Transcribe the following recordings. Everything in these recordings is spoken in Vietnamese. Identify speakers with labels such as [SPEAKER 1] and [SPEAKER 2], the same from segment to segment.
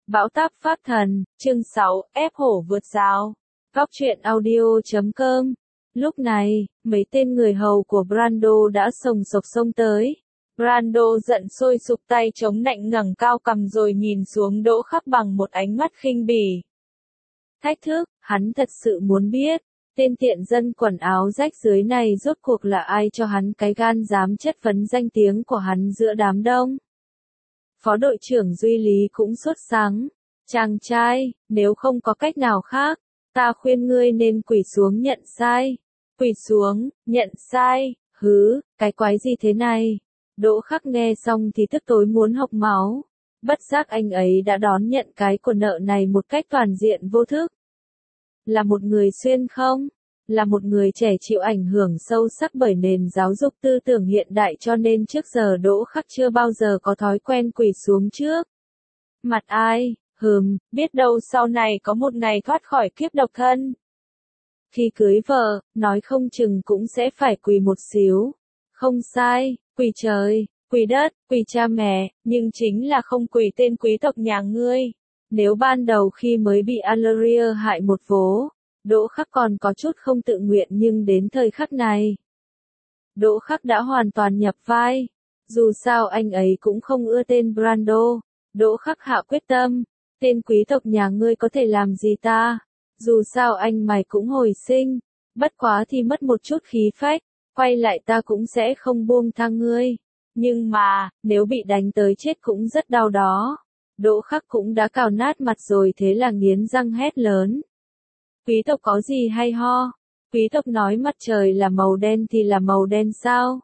[SPEAKER 1] Bão táp Pháp Thần, chương 6, ép hổ vượt rào. Góc truyện audio.com. Lúc này, mấy tên người hầu của Brando đã sồng sộc xông tới. Brando giận sôi sục tay chống nạnh ngẩng cao cằm rồi nhìn xuống Đỗ Khắc bằng một ánh mắt khinh bỉ. Thách thức, hắn thật sự muốn biết, tên tiện dân quần áo rách dưới này rốt cuộc là ai cho hắn cái gan dám chất vấn danh tiếng của hắn giữa đám đông. Phó đội trưởng Duy Lý cũng sốt sắng. Chàng trai, nếu không có cách nào khác, ta khuyên ngươi nên quỳ xuống nhận sai. Quỳ xuống, nhận sai, cái quái gì thế này? Đỗ Khắc nghe xong thì tức tối muốn hộc máu. Bất giác anh ấy đã đón nhận cái của nợ này một cách toàn diện vô thức. Là một người xuyên không? Là một người trẻ chịu ảnh hưởng sâu sắc bởi nền giáo dục tư tưởng hiện đại cho nên trước giờ Đỗ Khắc chưa bao giờ có thói quen quỳ xuống trước. Mặt ai? Biết đâu sau này có một ngày thoát khỏi kiếp độc thân. Khi cưới vợ, nói không chừng cũng sẽ phải quỳ một xíu. Không sai, quỳ trời, quỳ đất, quỳ cha mẹ, nhưng chính là không quỳ tên quý tộc nhà ngươi. Nếu ban đầu khi mới bị Alaria hại một vố, Đỗ Khắc còn có chút không tự nguyện nhưng đến thời khắc này, Đỗ Khắc đã hoàn toàn nhập vai. Dù sao anh ấy cũng không ưa tên Brando. Đỗ Khắc hạ quyết tâm, tên quý tộc nhà ngươi có thể làm gì ta? Dù sao anh mày cũng hồi sinh, bất quá thì mất một chút khí phách, quay lại ta cũng sẽ không buông tha ngươi. Nhưng mà, nếu bị đánh tới chết cũng rất đau đó. Đỗ Khắc cũng đã cào nát mặt rồi thế là nghiến răng hét lớn. Quý tộc có gì hay ho? Quý tộc nói mặt trời là màu đen thì là màu đen sao?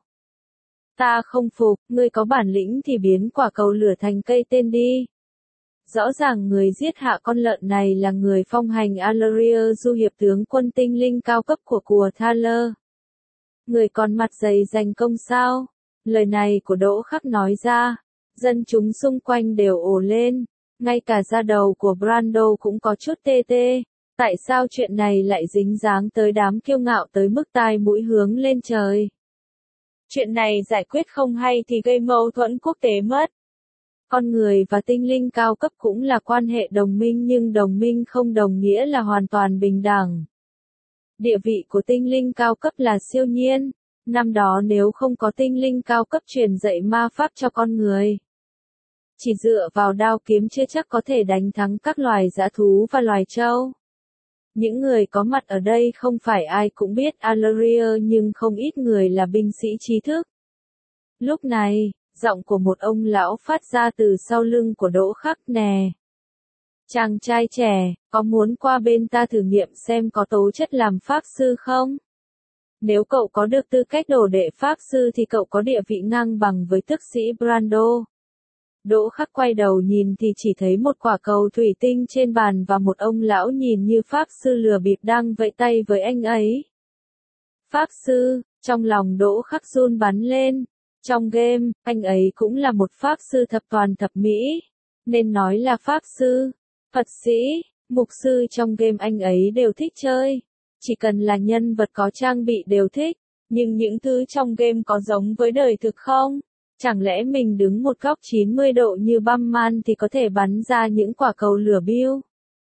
[SPEAKER 1] Ta không phục, ngươi có bản lĩnh thì biến quả cầu lửa thành cây tên đi. Rõ ràng người giết hạ con lợn này là người phong hành Alaria du hiệp tướng quân tinh linh cao cấp của Thaler. Người còn mặt dày giành công sao? Lời này của Đỗ Khắc nói ra, dân chúng xung quanh đều ồ lên, ngay cả da đầu của Brando cũng có chút tê tê. Tại sao chuyện này lại dính dáng tới đám kiêu ngạo tới mức tai mũi hướng lên trời? Chuyện này giải quyết không hay thì gây mâu thuẫn quốc tế mất. Con người và tinh linh cao cấp cũng là quan hệ đồng minh nhưng đồng minh không đồng nghĩa là hoàn toàn bình đẳng. Địa vị của tinh linh cao cấp là siêu nhiên. Năm đó nếu không có tinh linh cao cấp truyền dạy ma pháp cho con người, chỉ dựa vào đao kiếm chưa chắc có thể đánh thắng các loài dã thú và loài trâu. Những người có mặt ở đây không phải ai cũng biết Alaria nhưng không ít người là binh sĩ trí thức. Lúc này, giọng của một ông lão phát ra từ sau lưng của Đỗ Khắc nè. Chàng trai trẻ, có muốn qua bên ta thử nghiệm xem có tố chất làm pháp sư không? Nếu cậu có được tư cách đồ đệ pháp sư thì cậu có địa vị ngang bằng với tước sĩ Brando. Đỗ Khắc quay đầu nhìn thì chỉ thấy một quả cầu thủy tinh trên bàn và một ông lão nhìn như pháp sư lừa bịp đang vẫy tay với anh ấy. Pháp sư, trong lòng Đỗ Khắc run bắn lên. Trong game, anh ấy cũng là một pháp sư thập toàn thập mỹ. Nên nói là pháp sư, Phật sĩ, mục sư trong game anh ấy đều thích chơi. Chỉ cần là nhân vật có trang bị đều thích. Nhưng những thứ trong game có giống với đời thực không? Chẳng lẽ mình đứng một góc 90 độ như Batman thì có thể bắn ra những quả cầu lửa biu?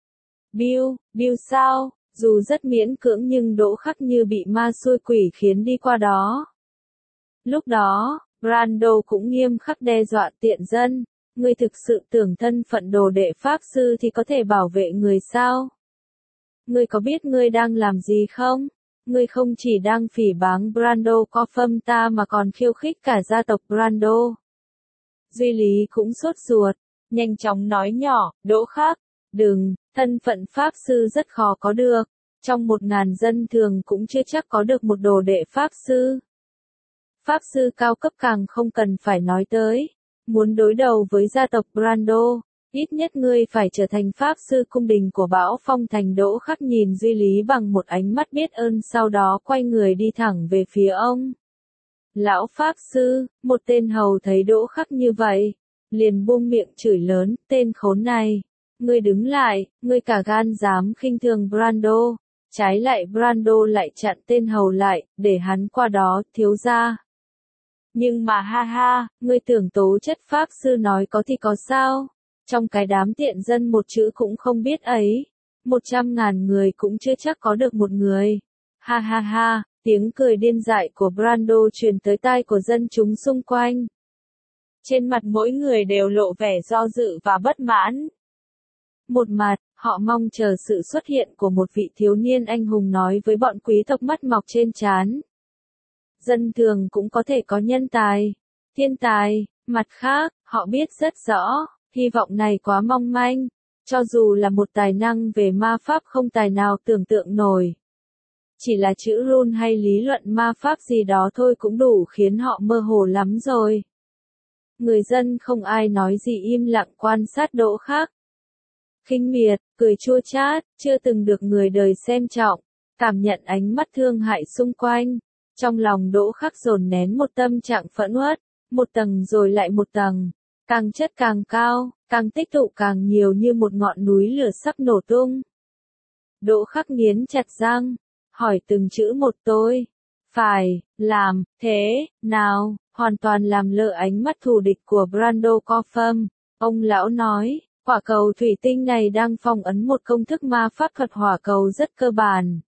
[SPEAKER 1] Biu sao? Dù rất miễn cưỡng nhưng Đỗ Khắc như bị ma xui quỷ khiến đi qua đó. Lúc đó, Brando cũng nghiêm khắc đe dọa tiện dân. Ngươi thực sự tưởng thân phận đồ đệ pháp sư thì có thể bảo vệ người sao? Ngươi có biết ngươi đang làm gì không? Ngươi không chỉ đang phỉ báng Brando Coffam ta mà còn khiêu khích cả gia tộc Brando. Duy Lý cũng sốt ruột, nhanh chóng nói nhỏ, Đỗ Khắc, đừng, thân phận pháp sư rất khó có được. Trong 1000 dân thường cũng chưa chắc có được một đồ đệ pháp sư. Pháp sư cao cấp càng không cần phải nói tới. Muốn đối đầu với gia tộc Brando, ít nhất ngươi phải trở thành pháp sư cung đình của Bão Phong Thành. Đỗ Khắc nhìn Duy Lý bằng một ánh mắt biết ơn sau đó quay người đi thẳng về phía ông. Lão pháp sư, một tên hầu thấy Đỗ Khắc như vậy, liền buông miệng chửi lớn, tên khốn này. Ngươi đứng lại, ngươi cả gan dám khinh thường Brando. Trái lại Brando lại chặn tên hầu lại, để hắn qua đó, thiếu gia. Nhưng mà ha ha, ngươi tưởng tố chất pháp sư nói có thì có sao? Trong cái đám tiện dân một chữ cũng không biết ấy. 100.000 người cũng chưa chắc có được một người. Ha ha ha, tiếng cười điên dại của Brando truyền tới tai của dân chúng xung quanh. Trên mặt mỗi người đều lộ vẻ do dự và bất mãn. Một mặt, họ mong chờ sự xuất hiện của một vị thiếu niên anh hùng nói với bọn quý tộc mắt mọc trên trán. Dân thường cũng có thể có nhân tài, thiên tài, mặt khác, họ biết rất rõ, hy vọng này quá mong manh, cho dù là một tài năng về ma pháp không tài nào tưởng tượng nổi. Chỉ là chữ rune hay lý luận ma pháp gì đó thôi cũng đủ khiến họ mơ hồ lắm rồi. Người dân không ai nói gì im lặng quan sát Đỗ Khắc. Khinh miệt, cười chua chát, chưa từng được người đời xem trọng, cảm nhận ánh mắt thương hại xung quanh. Trong lòng Đỗ Khắc dồn nén một tâm trạng phẫn uất, một tầng rồi lại một tầng, càng chất càng cao, càng tích tụ càng nhiều như một ngọn núi lửa sắp nổ tung. Đỗ Khắc nghiến chặt răng, hỏi từng chữ một tôi. Phải, làm, thế, nào, hoàn toàn làm lơ ánh mắt thù địch của Brando Coffam. Ông lão nói, quả cầu thủy tinh này đang phong ấn một công thức ma pháp thuật hỏa cầu rất cơ bản.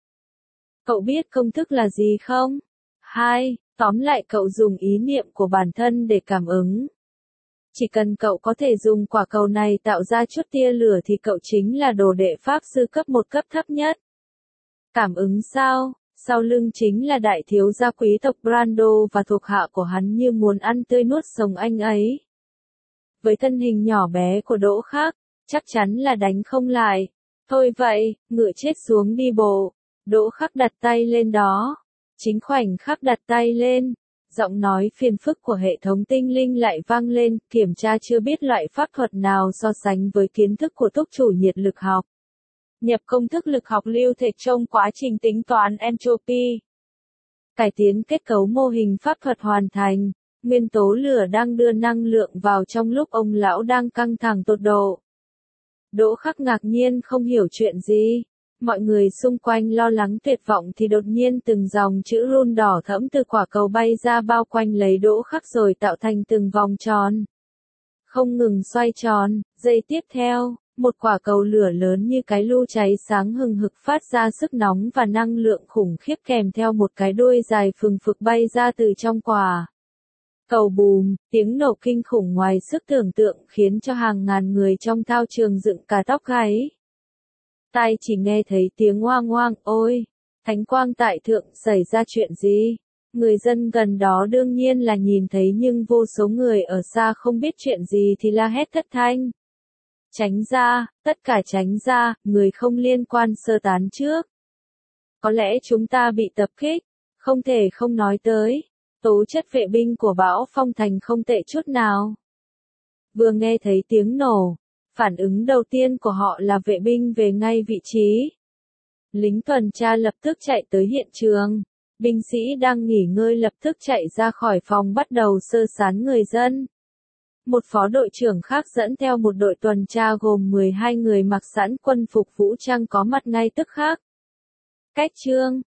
[SPEAKER 1] Cậu biết công thức là gì không? 2. Tóm lại cậu dùng ý niệm của bản thân để cảm ứng. Chỉ cần cậu có thể dùng quả cầu này tạo ra chút tia lửa thì cậu chính là đồ đệ pháp sư cấp 1 cấp thấp nhất. Cảm ứng sao? Sau lưng chính là đại thiếu gia quý tộc Brando và thuộc hạ của hắn như muốn ăn tươi nuốt sống anh ấy. Với thân hình nhỏ bé của Đỗ Khắc, chắc chắn là đánh không lại. Thôi vậy, ngựa chết xuống đi bộ. Đỗ Khắc đặt tay lên đó. Chính khoảnh khắc đặt tay lên, giọng nói phiền phức của hệ thống tinh linh lại vang lên, kiểm tra chưa biết loại pháp thuật nào so sánh với kiến thức của túc chủ nhiệt lực học. Nhập công thức lực học lưu thể trong quá trình tính toán entropy. Cải tiến kết cấu mô hình pháp thuật hoàn thành. Nguyên tố lửa đang đưa năng lượng vào trong lúc ông lão đang căng thẳng tột độ. Đỗ Khắc ngạc nhiên không hiểu chuyện gì. Mọi người xung quanh lo lắng tuyệt vọng thì đột nhiên từng dòng chữ rune đỏ thẫm từ quả cầu bay ra bao quanh lấy Đỗ Khắc rồi tạo thành từng vòng tròn. Không ngừng xoay tròn, giây tiếp theo, một quả cầu lửa lớn như cái lu cháy sáng hừng hực phát ra sức nóng và năng lượng khủng khiếp kèm theo một cái đuôi dài phừng phực bay ra từ trong quả cầu bùm, tiếng nổ kinh khủng ngoài sức tưởng tượng khiến cho hàng ngàn người trong thao trường dựng cả tóc gáy. Tai chỉ nghe thấy tiếng oang oang, ôi, thánh quang tại thượng, xảy ra chuyện gì? Người dân gần đó đương nhiên là nhìn thấy nhưng vô số người ở xa không biết chuyện gì thì la hét thất thanh. Tránh ra, tất cả tránh ra, người không liên quan sơ tán trước. Có lẽ chúng ta bị tập kích, không thể không nói tới. Tố chất vệ binh của Bão Phong Thành không tệ chút nào. Vừa nghe thấy tiếng nổ, phản ứng đầu tiên của họ là vệ binh về ngay vị trí. Lính tuần tra lập tức chạy tới hiện trường. Binh sĩ đang nghỉ ngơi lập tức chạy ra khỏi phòng bắt đầu sơ tán người dân. Một phó đội trưởng khác dẫn theo một đội tuần tra gồm 12 người mặc sẵn quân phục vũ trang có mặt ngay tức khắc. Cách chương